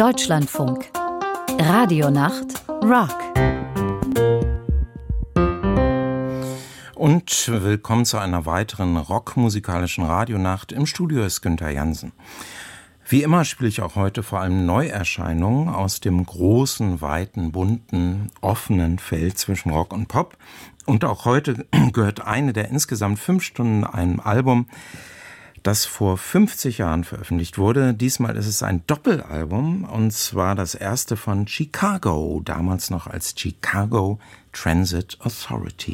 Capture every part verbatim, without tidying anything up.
Deutschlandfunk. Radionacht Rock. Und willkommen zu einer weiteren rockmusikalischen Radionacht. Im Studio ist Günther Jansen. Wie immer spiele ich auch heute vor allem Neuerscheinungen aus dem großen, weiten, bunten, offenen Feld zwischen Rock und Pop. Und auch heute gehört eine der insgesamt fünf Stunden einem Album, das vor fünfzig Jahren veröffentlicht wurde. Diesmal ist es ein Doppelalbum, und zwar das erste von Chicago, damals noch als Chicago Transit Authority.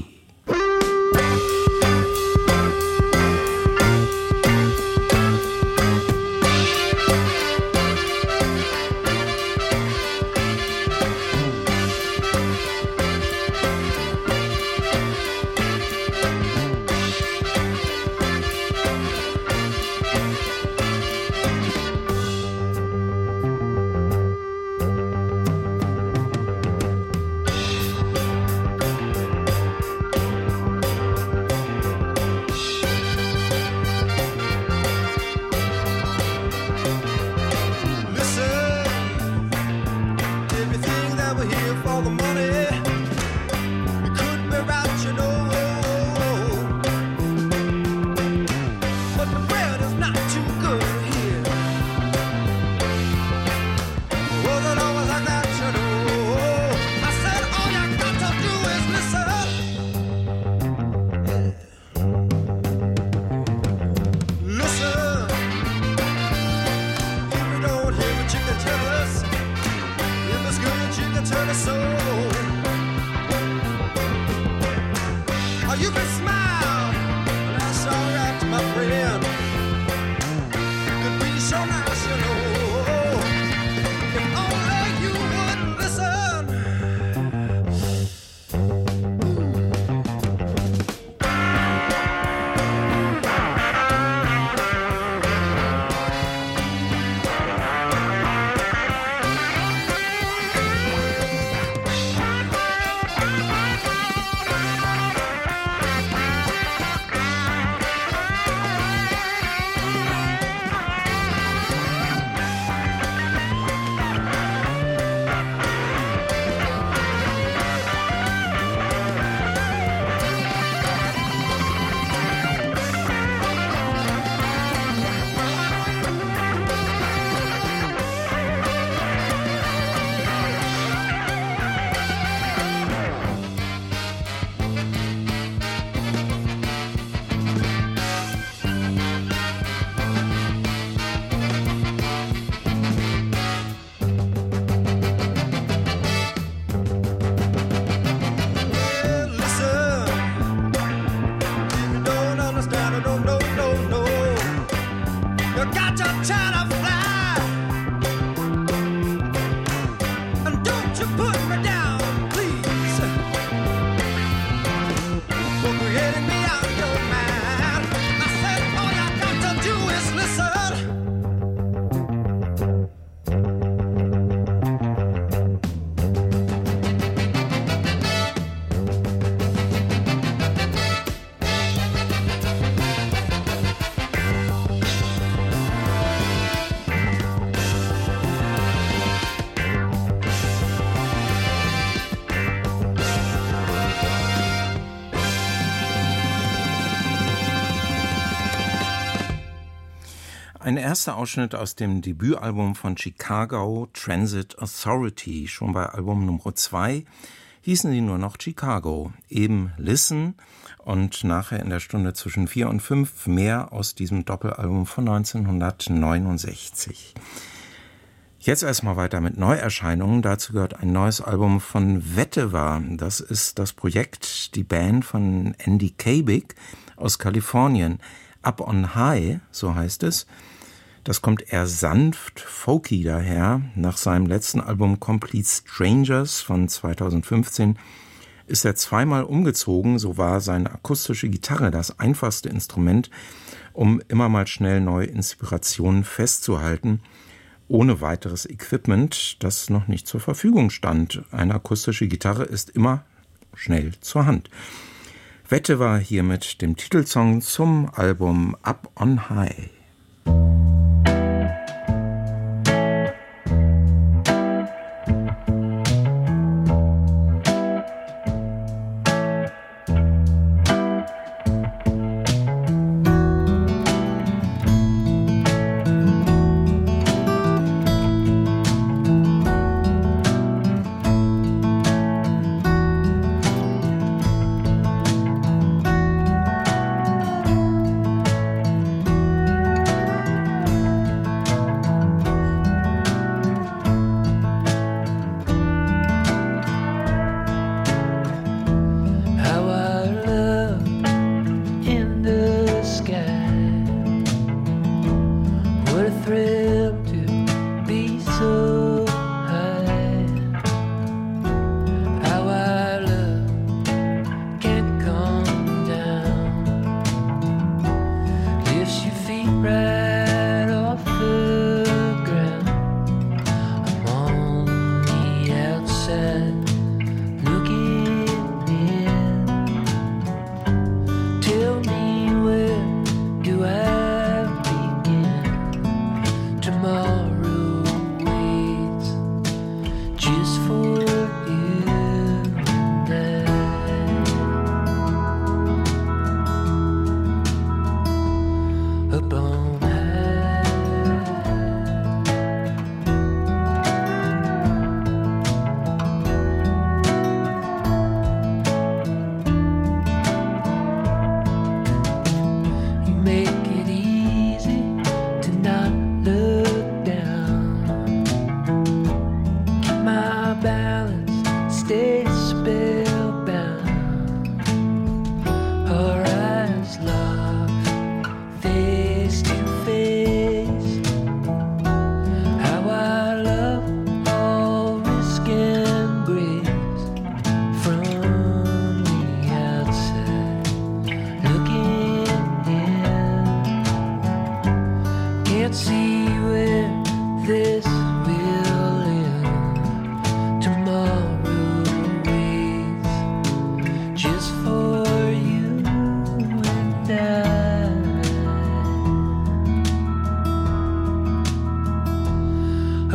Ein erster Ausschnitt aus dem Debütalbum von Chicago Transit Authority. Schon bei Album Nummer zwei hießen sie nur noch Chicago. Eben Listen und nachher in der Stunde zwischen vier und fünf mehr aus diesem Doppelalbum von neunzehnhundertneunundsechzig. Jetzt erstmal weiter mit Neuerscheinungen. Dazu gehört ein neues Album von Vetiver. Das ist das Projekt, die Band von Andy Kabig aus Kalifornien. Up on High, so heißt es. Das kommt eher sanft, folky daher. Nach seinem letzten Album Complete Strangers von zweitausendfünfzehn ist er zweimal umgezogen. So war seine akustische Gitarre das einfachste Instrument, um immer mal schnell neue Inspirationen festzuhalten, ohne weiteres Equipment, das noch nicht zur Verfügung stand. Eine akustische Gitarre ist immer schnell zur Hand. Vetiver hier mit dem Titelsong zum Album Up on High.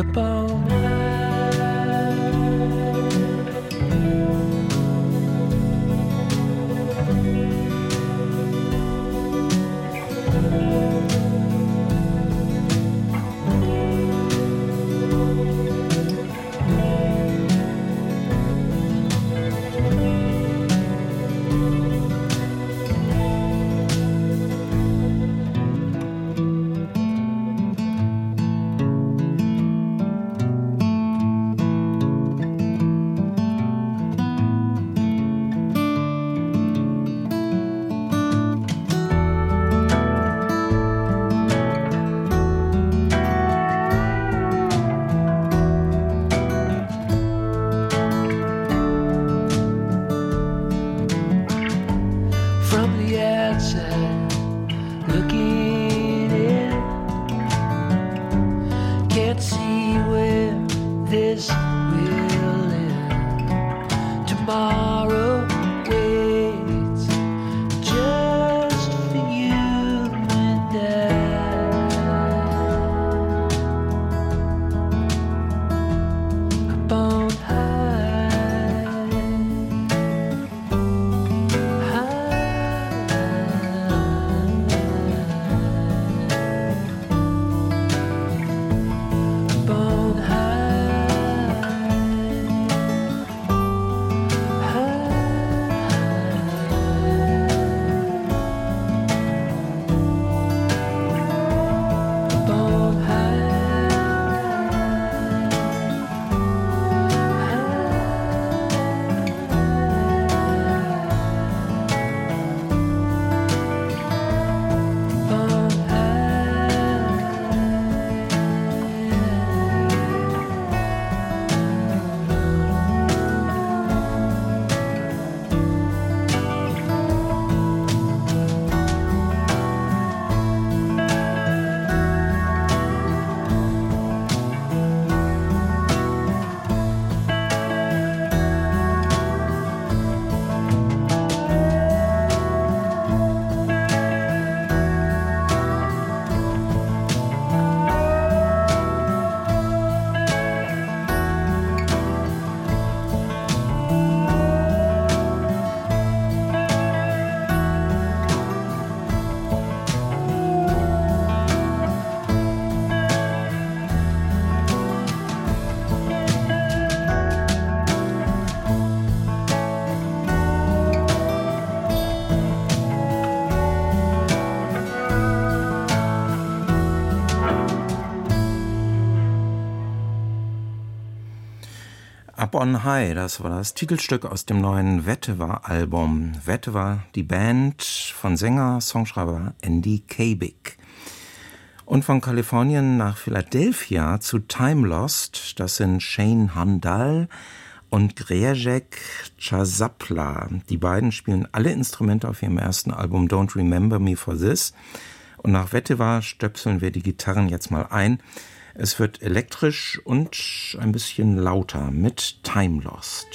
Up on High, das war das Titelstück aus dem neuen Wettewa-Album. Wettewa, die Band von Sänger, Songschreiber Andy Kabik. Und von Kalifornien nach Philadelphia zu Time Lost, das sind Shane Handal und Grejek Chazapla. Die beiden spielen alle Instrumente auf ihrem ersten Album Don't Remember Me for This. Und nach Wettewa stöpseln wir die Gitarren jetzt mal ein. Es wird elektrisch und ein bisschen lauter mit Time Lost.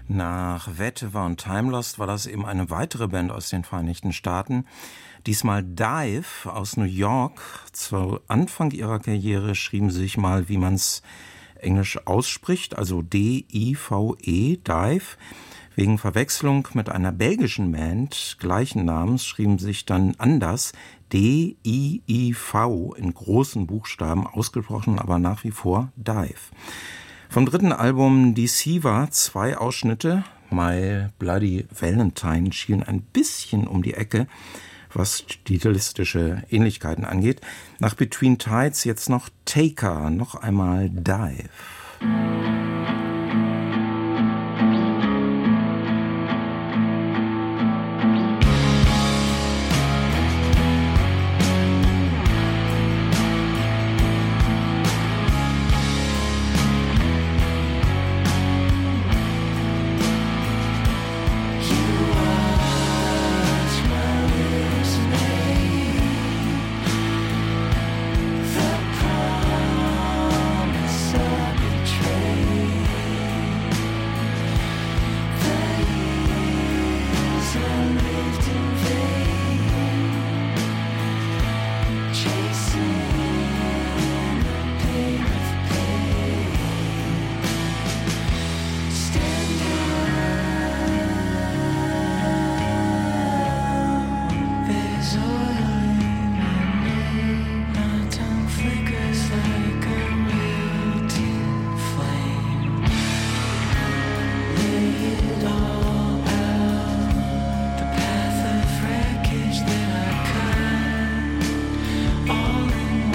Nach Vetiver und Timelost war das eben eine weitere Band aus den Vereinigten Staaten. Diesmal Dive aus New York. Zu Anfang ihrer Karriere schrieben sie sich mal, wie man es englisch ausspricht, also D I V E, Dive. Wegen Verwechslung mit einer belgischen Band gleichen Namens schrieben sie sich dann anders, D I I V in großen Buchstaben, ausgesprochen aber nach wie vor Dive. Vom dritten Album Deceiver zwei Ausschnitte. My Bloody Valentine schien ein bisschen um die Ecke, was stilistische Ähnlichkeiten angeht. Nach Between Tides jetzt noch Taker, noch einmal Dive. All in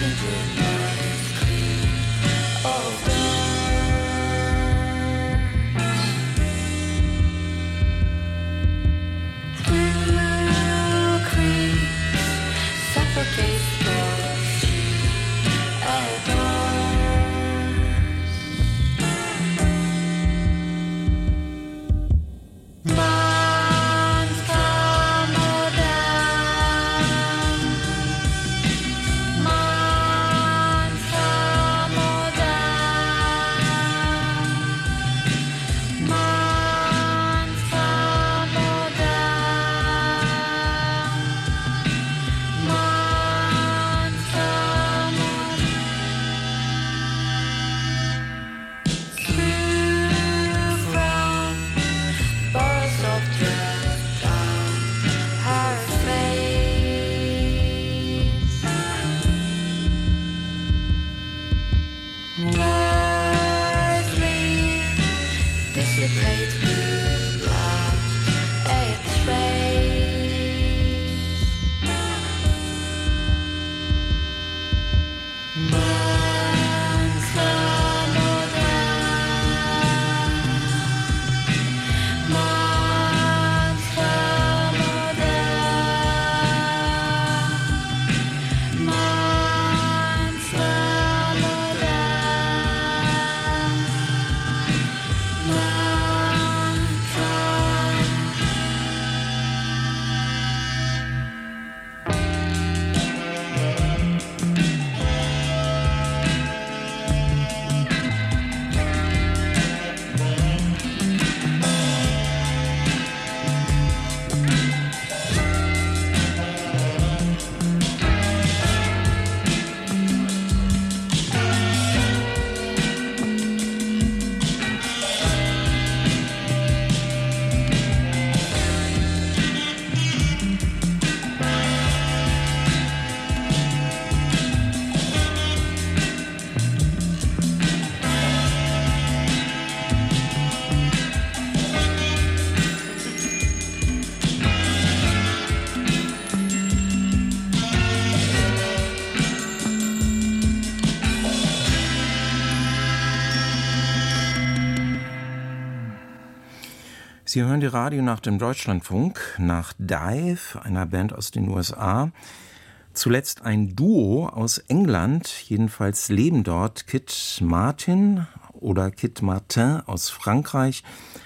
Sie hören die Radionacht im Deutschlandfunk nach Dive, einer Band aus den U S A. Zuletzt ein Duo aus England, jedenfalls leben dort Kit Martin oder Kit Martin aus Frankreich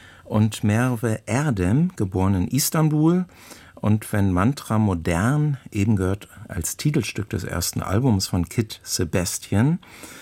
und Merve Erdem, geboren in Istanbul. Und wenn Mantra Modern eben gehört als Titelstück des ersten Albums von Kit Sebastian,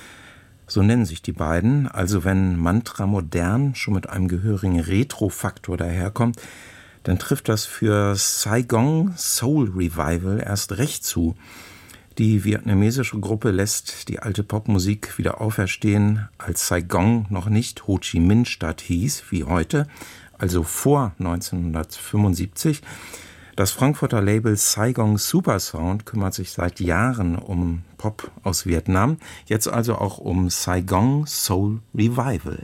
so nennen sich die beiden, also wenn Mantra Modern schon mit einem gehörigen Retro-Faktor daherkommt, dann trifft das für Saigon Soul Revival erst recht zu. Die vietnamesische Gruppe lässt die alte Popmusik wieder auferstehen, als Saigon noch nicht Ho Chi Minh Stadt hieß, wie heute, also vor neunzehnhundertfünfundsiebzig. Das Frankfurter Label Saigon Supersound kümmert sich seit Jahren um Pop aus Vietnam, jetzt also auch um Saigon Soul Revival.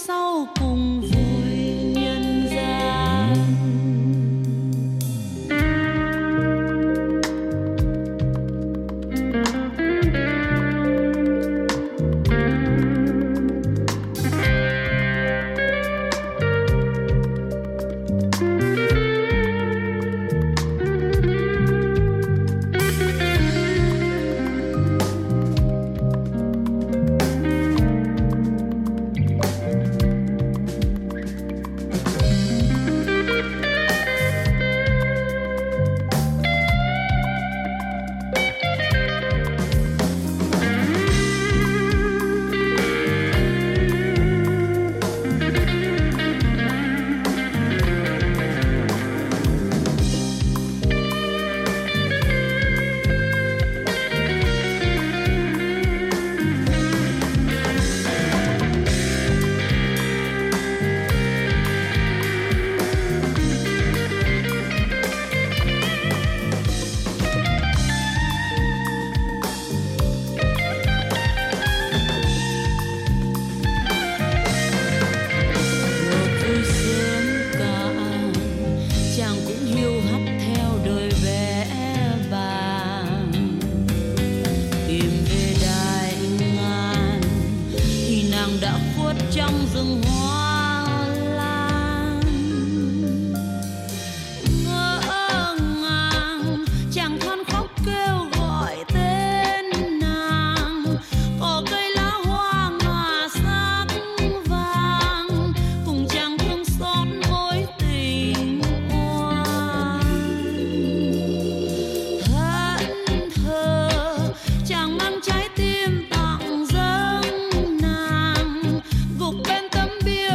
sau cùng vui nhân gian. Trái tim tặng dâng nàng gục bên tấm bia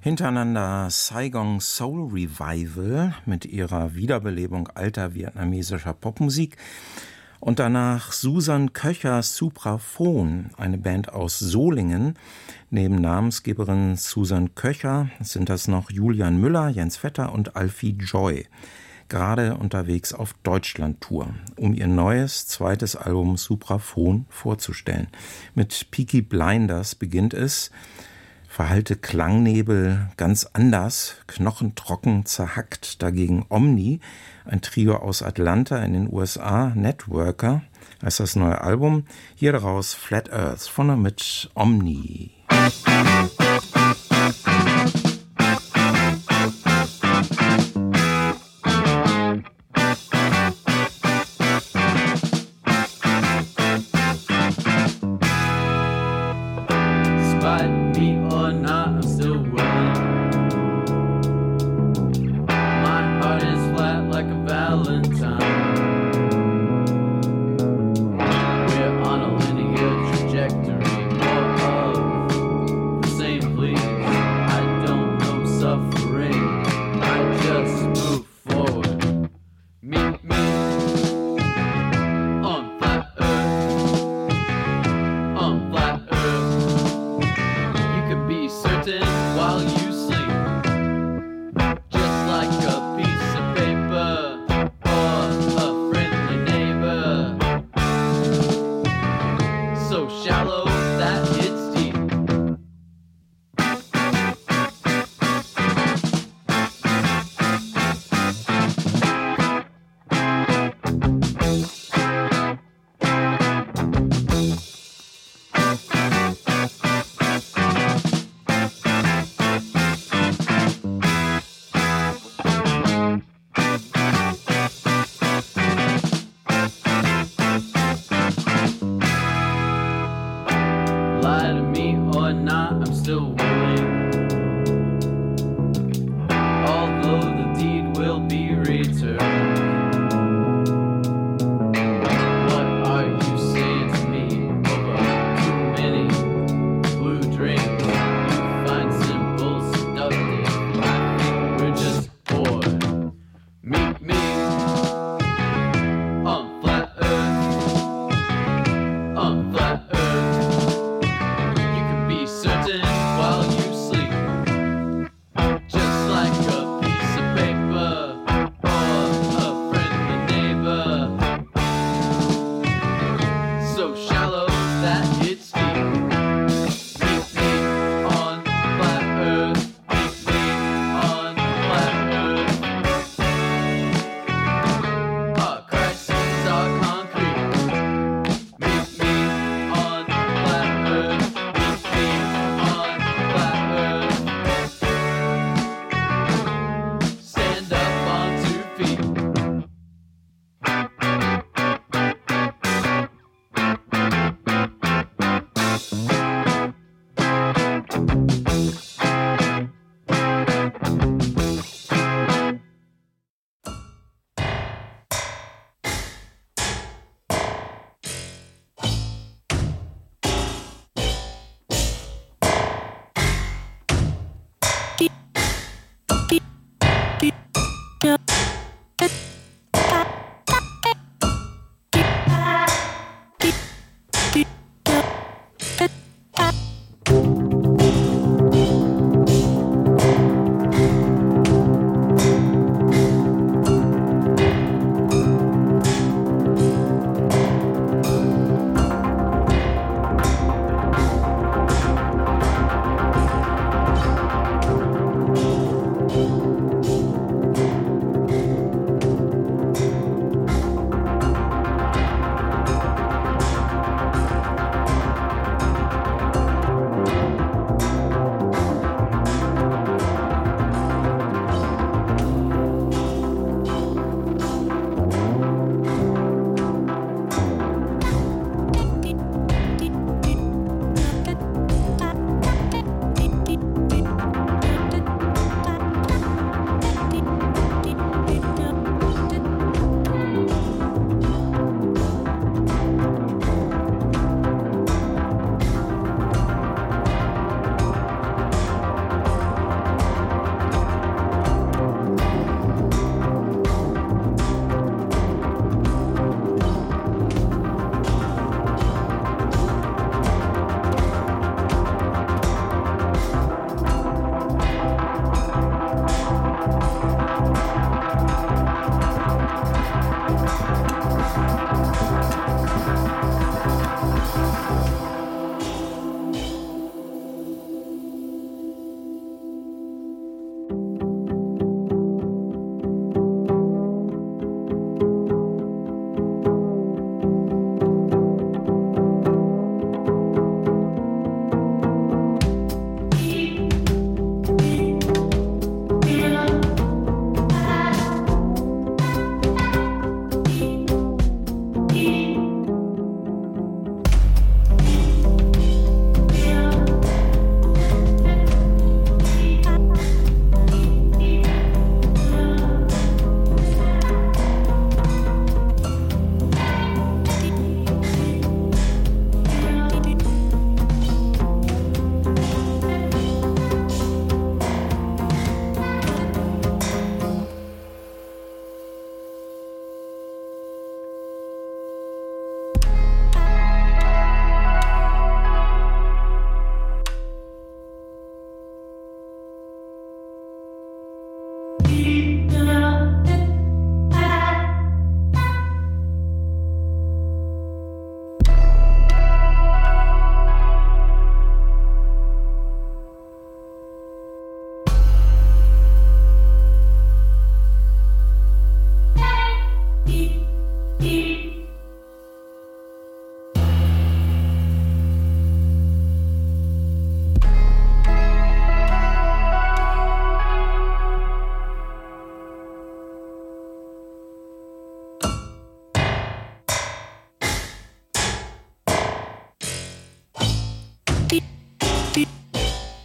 Hintereinander Saigon Soul Revival mit ihrer Wiederbelebung alter vietnamesischer Popmusik und danach Susan Köcher Supraphon, eine Band aus Solingen. Neben Namensgeberin Susan Köcher sind das noch Julian Müller, Jens Vetter und Alfie Joy. Gerade unterwegs auf Deutschland-Tour, um ihr neues, zweites Album Supraphon vorzustellen. Mit Peaky Blinders beginnt es. Verhallte Klangnebel ganz anders, knochentrocken, zerhackt. Dagegen Omni, ein Trio aus Atlanta in den U S A, Networker, heißt das neue Album. Hier daraus Flat Earth, vorne mit Omni.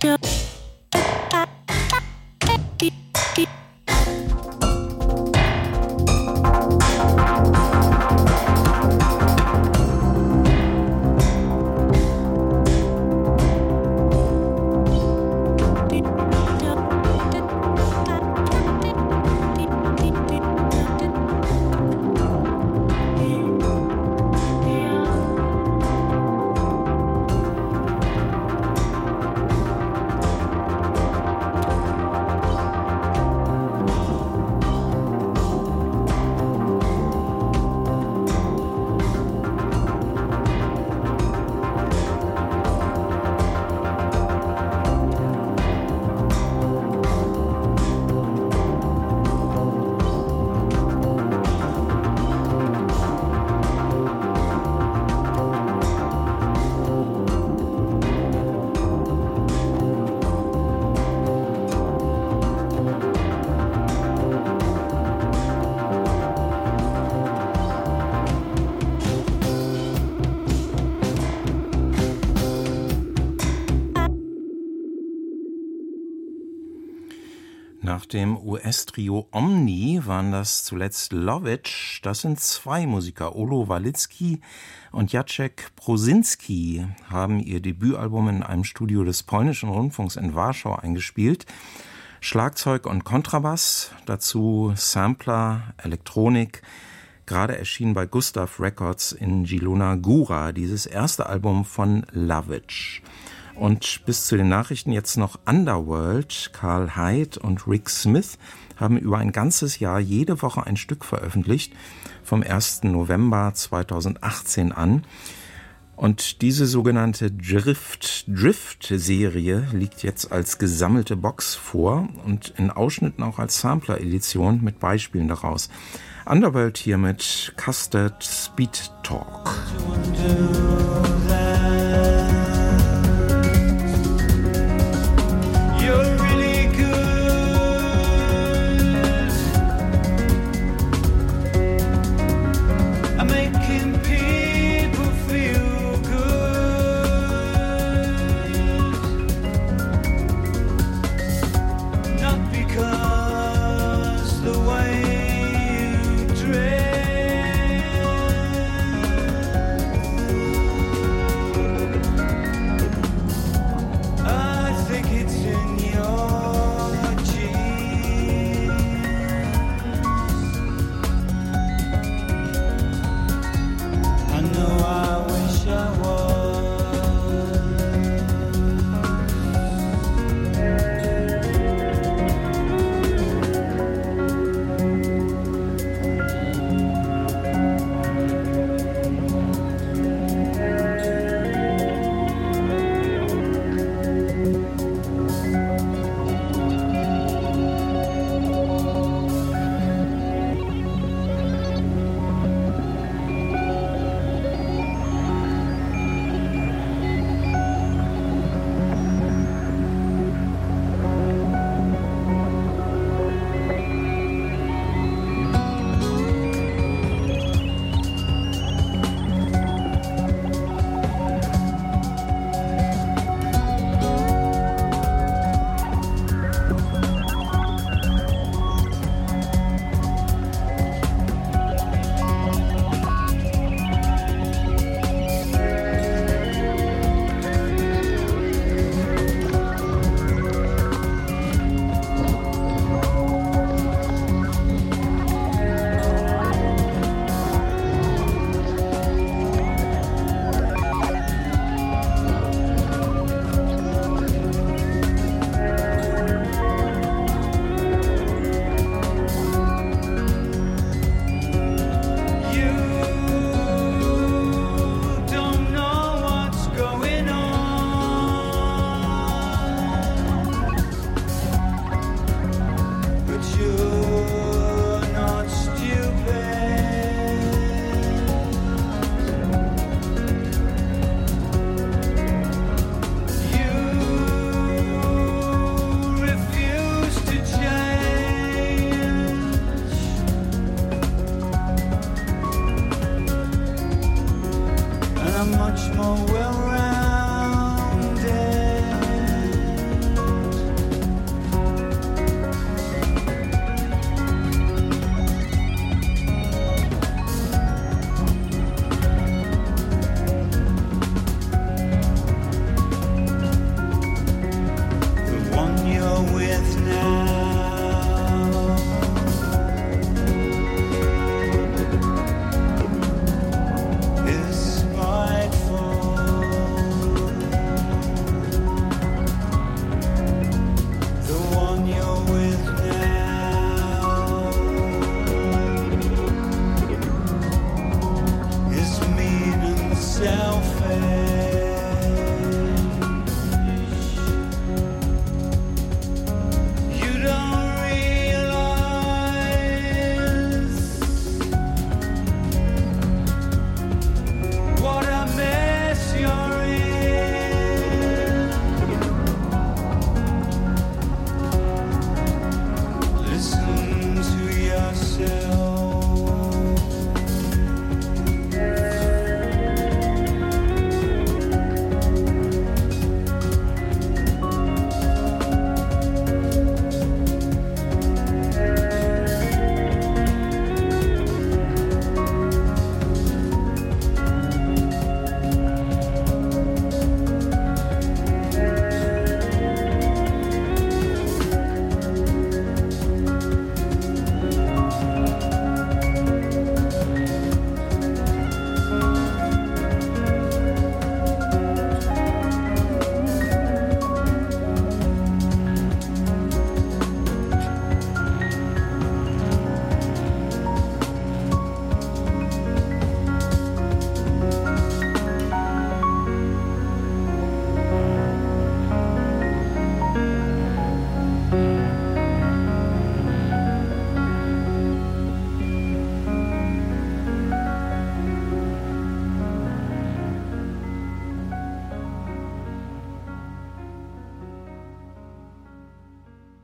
Nach dem U S-Trio Omni waren das zuletzt Lovitch. Das sind zwei Musiker. Olo Walitzki und Jacek Prosinski haben ihr Debütalbum in einem Studio des Polnischen Rundfunks in Warschau eingespielt. Schlagzeug und Kontrabass, dazu Sampler, Elektronik. Gerade erschienen bei Gustav Records in Zielona Góra, dieses erste Album von Lovitch. Und bis zu den Nachrichten jetzt noch Underworld. Karl Hyde und Rick Smith haben über ein ganzes Jahr jede Woche ein Stück veröffentlicht, vom ersten November zweitausendachtzehn an. Und diese sogenannte Drift-Drift-Serie liegt jetzt als gesammelte Box vor und in Ausschnitten auch als Sampler-Edition mit Beispielen daraus. Underworld hier mit Custard Speed Talk.